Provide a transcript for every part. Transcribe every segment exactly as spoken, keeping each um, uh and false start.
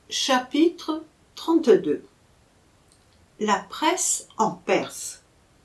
Chapitre trente-deux. La presse en Perse.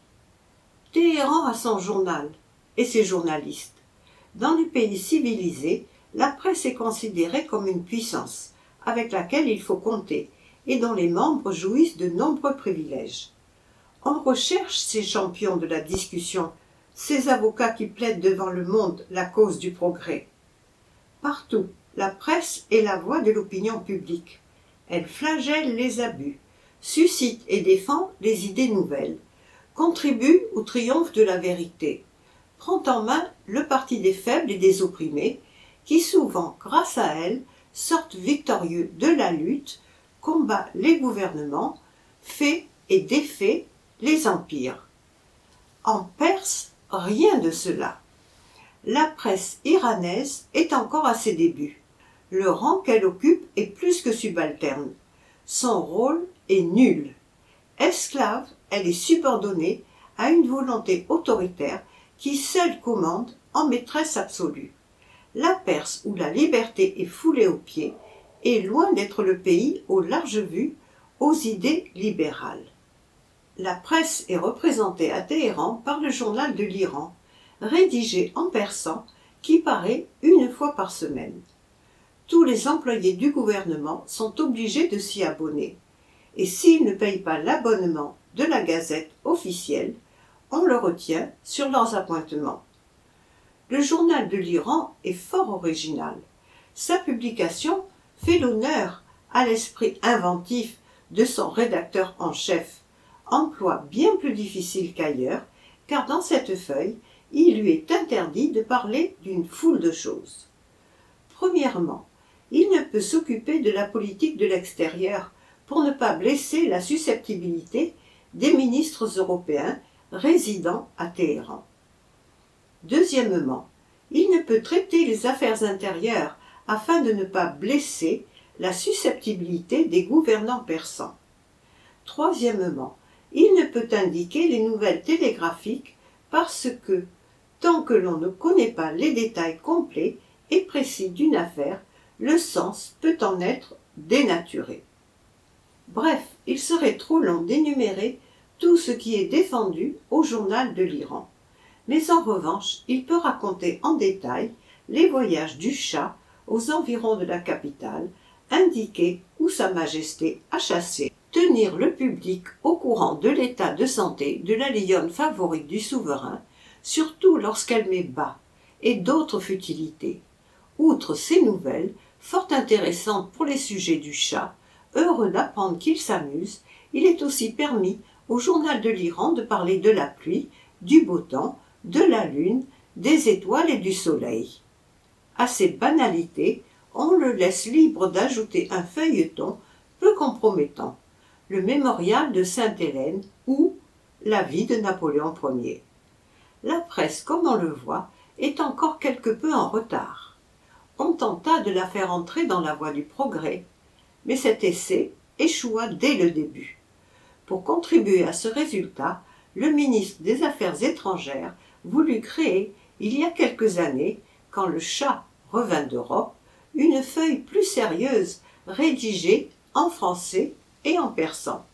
Téhéran a son journal et ses journalistes. Dans les pays civilisés, la presse est considérée comme une puissance avec laquelle il faut compter et dont les membres jouissent de nombreux privilèges. On recherche ces champions de la discussion, ces avocats qui plaident devant le monde la cause du progrès. Partout, la presse est la voix de l'opinion publique. Elle flagelle les abus, suscite et défend les idées nouvelles, contribue au triomphe de la vérité, prend en main le parti des faibles et des opprimés, qui souvent, grâce à elle, sortent victorieux de la lutte, combat les gouvernements, fait et défait les empires. En Perse, rien de cela. La presse iranaise est encore à ses débuts. Le rang qu'elle occupe est plus que subalterne. Son rôle est nul. Esclave, elle est subordonnée à une volonté autoritaire qui seule commande en maîtresse absolue. La Perse, où la liberté est foulée aux pieds, est loin d'être le pays aux larges vues, aux idées libérales. La presse est représentée à Téhéran par le journal de l'Iran, rédigé en persan, qui paraît une fois par semaine. Tous les employés du gouvernement sont obligés de s'y abonner, et s'ils ne payent pas l'abonnement de la gazette officielle, on le retient sur leurs appointements. Le journal de l'Iran est fort original. Sa publication fait l'honneur à l'esprit inventif de son rédacteur en chef, emploi bien plus difficile qu'ailleurs, car dans cette feuille, il lui est interdit de parler d'une foule de choses. Premièrement, il ne peut s'occuper de la politique de l'extérieur pour ne pas blesser la susceptibilité des ministres européens résidant à Téhéran. Deuxièmement, il ne peut traiter les affaires intérieures afin de ne pas blesser la susceptibilité des gouvernants persans. Troisièmement, il ne peut indiquer les nouvelles télégraphiques parce que, tant que l'on ne connaît pas les détails complets et précis d'une affaire, le sens peut en être dénaturé. Bref, il serait trop long d'énumérer tout ce qui est défendu au journal de l'Iran. Mais en revanche, il peut raconter en détail les voyages du Shah aux environs de la capitale, indiquer où Sa Majesté a chassé, tenir le public au courant de l'état de santé de la lionne favorite du souverain, surtout lorsqu'elle met bas, et d'autres futilités. Outre ces nouvelles, fort intéressantes pour les sujets du Shah, heureux d'apprendre qu'il s'amuse, il est aussi permis au journal de l'Iran de parler de la pluie, du beau temps, de la lune, des étoiles et du soleil. À ces banalités, on le laisse libre d'ajouter un feuilleton peu compromettant, le mémorial de Sainte-Hélène ou la vie de Napoléon Ier. La presse, comme on le voit, est encore quelque peu en retard. On tenta de la faire entrer dans la voie du progrès, mais cet essai échoua dès le début. Pour contribuer à ce résultat, le ministre des Affaires étrangères voulut créer, il y a quelques années, quand le Shah revint d'Europe, une feuille plus sérieuse, rédigée en français et en persan.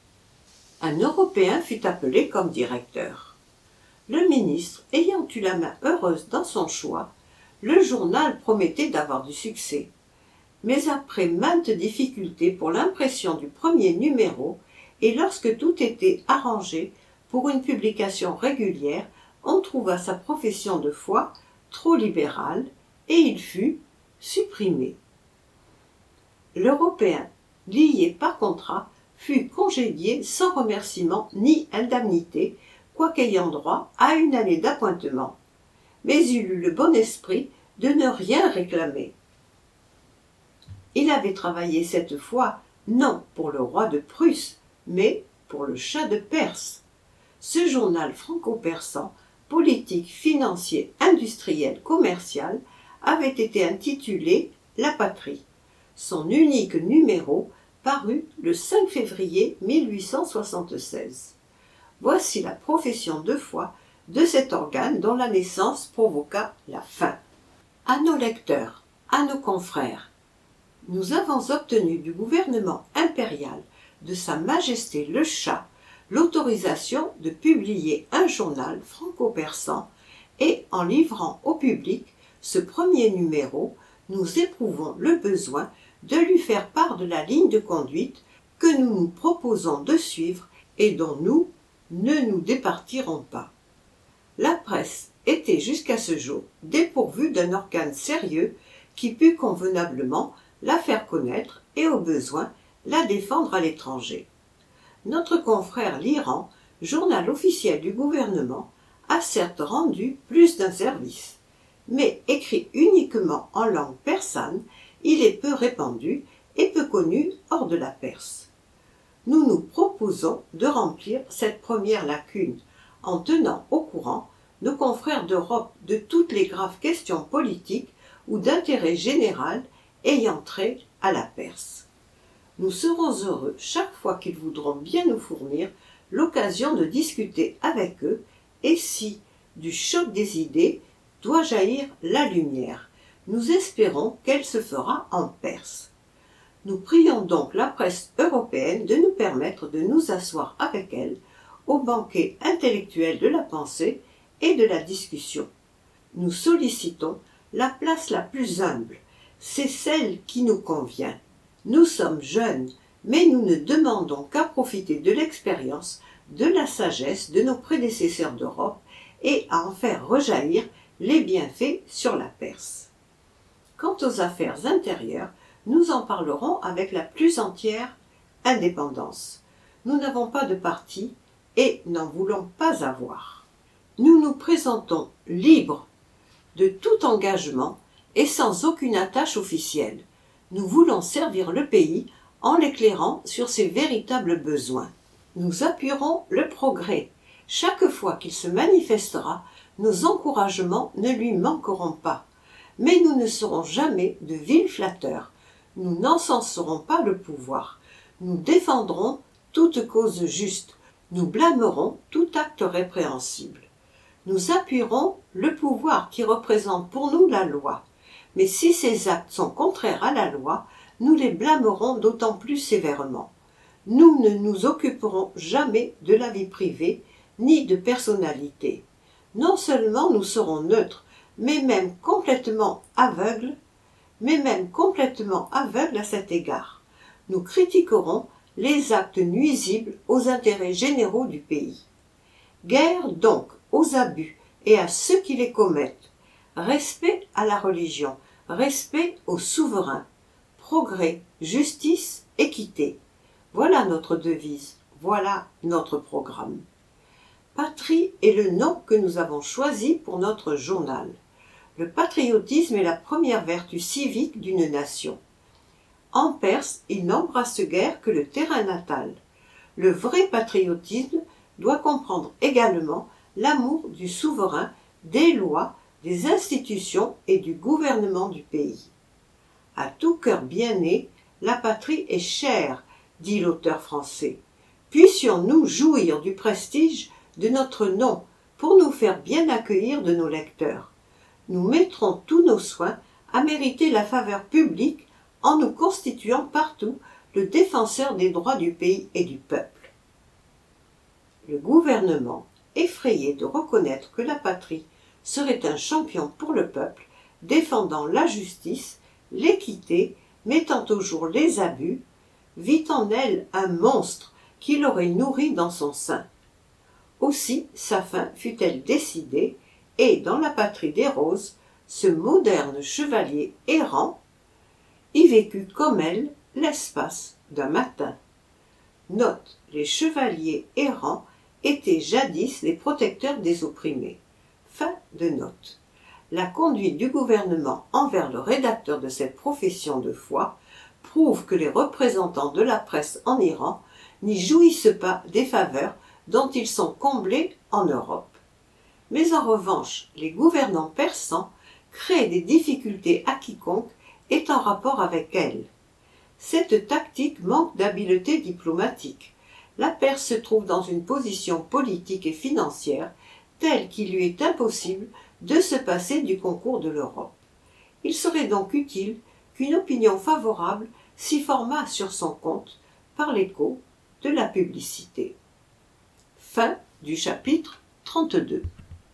Un Européen fut appelé comme directeur. Le ministre, ayant eu la main heureuse dans son choix, le journal promettait d'avoir du succès. Mais après maintes difficultés pour l'impression du premier numéro, et lorsque tout était arrangé pour une publication régulière, on trouva sa profession de foi trop libérale, et il fut supprimé. L'Européen, lié par contrat, fut congédié sans remerciement ni indemnité, quoiqu'ayant droit à une année d'appointement. Mais il eut le bon esprit de ne rien réclamer. Il avait travaillé cette fois non pour le roi de Prusse, mais pour le Shah de Perse. Ce journal franco-persan, politique, financier, industriel, commercial, avait été intitulé La Patrie. Son unique numéro parut le cinq février mille huit cent soixante-seize. Voici la profession de foi de cet organe dont la naissance provoqua la faim. À nos lecteurs, à nos confrères, Nous avons obtenu du gouvernement impérial de Sa Majesté le Shah l'autorisation de publier un journal franco-persan et en livrant au public ce premier numéro, nous éprouvons le besoin de lui faire part de la ligne de conduite que nous nous proposons de suivre et dont nous ne nous départirons pas. La presse était jusqu'à ce jour dépourvue d'un organe sérieux qui pût convenablement la faire connaître et au besoin la défendre à l'étranger. Notre confrère l'Iran, journal officiel du gouvernement, a certes rendu plus d'un service, mais écrit uniquement en langue persane, il est peu répandu et peu connu hors de la Perse. Nous nous proposons de remplir cette première lacune en tenant au courant nos confrères d'Europe de toutes les graves questions politiques ou d'intérêt général ayant trait à la Perse. Nous serons heureux chaque fois qu'ils voudront bien nous fournir l'occasion de discuter avec eux et si, du choc des idées, doit jaillir la lumière, nous espérons qu'elle se fera en Perse. Nous prions donc la presse européenne de nous permettre de nous asseoir avec elle au banquet intellectuel de la pensée et de la discussion. Nous sollicitons la place la plus humble, c'est celle qui nous convient. Nous sommes jeunes, mais nous ne demandons qu'à profiter de l'expérience, de la sagesse de nos prédécesseurs d'Europe et à en faire rejaillir les bienfaits sur la Perse. Quant aux affaires intérieures, nous en parlerons avec la plus entière indépendance. Nous n'avons pas de parti et n'en voulons pas avoir. Nous nous présentons libres de tout engagement et sans aucune attache officielle. Nous voulons servir le pays en l'éclairant sur ses véritables besoins. Nous appuierons le progrès. Chaque fois qu'il se manifestera, nos encouragements ne lui manqueront pas. Mais nous ne serons jamais de vils flatteurs. Nous n'encenserons pas le pouvoir. Nous défendrons toute cause juste. Nous blâmerons tout acte répréhensible. Nous appuierons le pouvoir qui représente pour nous la loi. Mais si ces actes sont contraires à la loi, nous les blâmerons d'autant plus sévèrement. Nous ne nous occuperons jamais de la vie privée, ni de personnalité. Non seulement nous serons neutres, mais même complètement aveugles, mais même complètement aveugles à cet égard. Nous critiquerons les actes nuisibles aux intérêts généraux du pays. Guerre donc aux abus et à ceux qui les commettent. Respect à la religion, respect aux souverains. Progrès, justice, équité. Voilà notre devise, voilà notre programme. Patrie est le nom que nous avons choisi pour notre journal. Le patriotisme est la première vertu civique d'une nation. En Perse, il n'embrasse guère que le terrain natal. Le vrai patriotisme doit comprendre également l'amour du souverain, des lois, des institutions et du gouvernement du pays. À tout cœur bien né, la patrie est chère, dit l'auteur français. Puissions-nous jouir du prestige de notre nom pour nous faire bien accueillir de nos lecteurs. Nous mettrons tous nos soins à mériter la faveur publique en nous constituant partout le défenseur des droits du pays et du peuple. Le gouvernement, effrayé de reconnaître que la patrie serait un champion pour le peuple, défendant la justice, l'équité, mettant au jour les abus, vit en elle un monstre qui l'aurait nourri dans son sein. Aussi sa fin fut-elle décidée, et dans la patrie des roses, ce moderne chevalier errant y vécut comme elle l'espace d'un matin. Note, les chevaliers errants étaient jadis les protecteurs des opprimés. Fin de note. La conduite du gouvernement envers le rédacteur de cette profession de foi prouve que les représentants de la presse en Iran n'y jouissent pas des faveurs dont ils sont comblés en Europe. Mais en revanche, les gouvernants persans créent des difficultés à quiconque est en rapport avec elle. Cette tactique manque d'habileté diplomatique. La Perse se trouve dans une position politique et financière telle qu'il lui est impossible de se passer du concours de l'Europe. Il serait donc utile qu'une opinion favorable s'y forma sur son compte par l'écho de la publicité. Fin du chapitre trente-deux.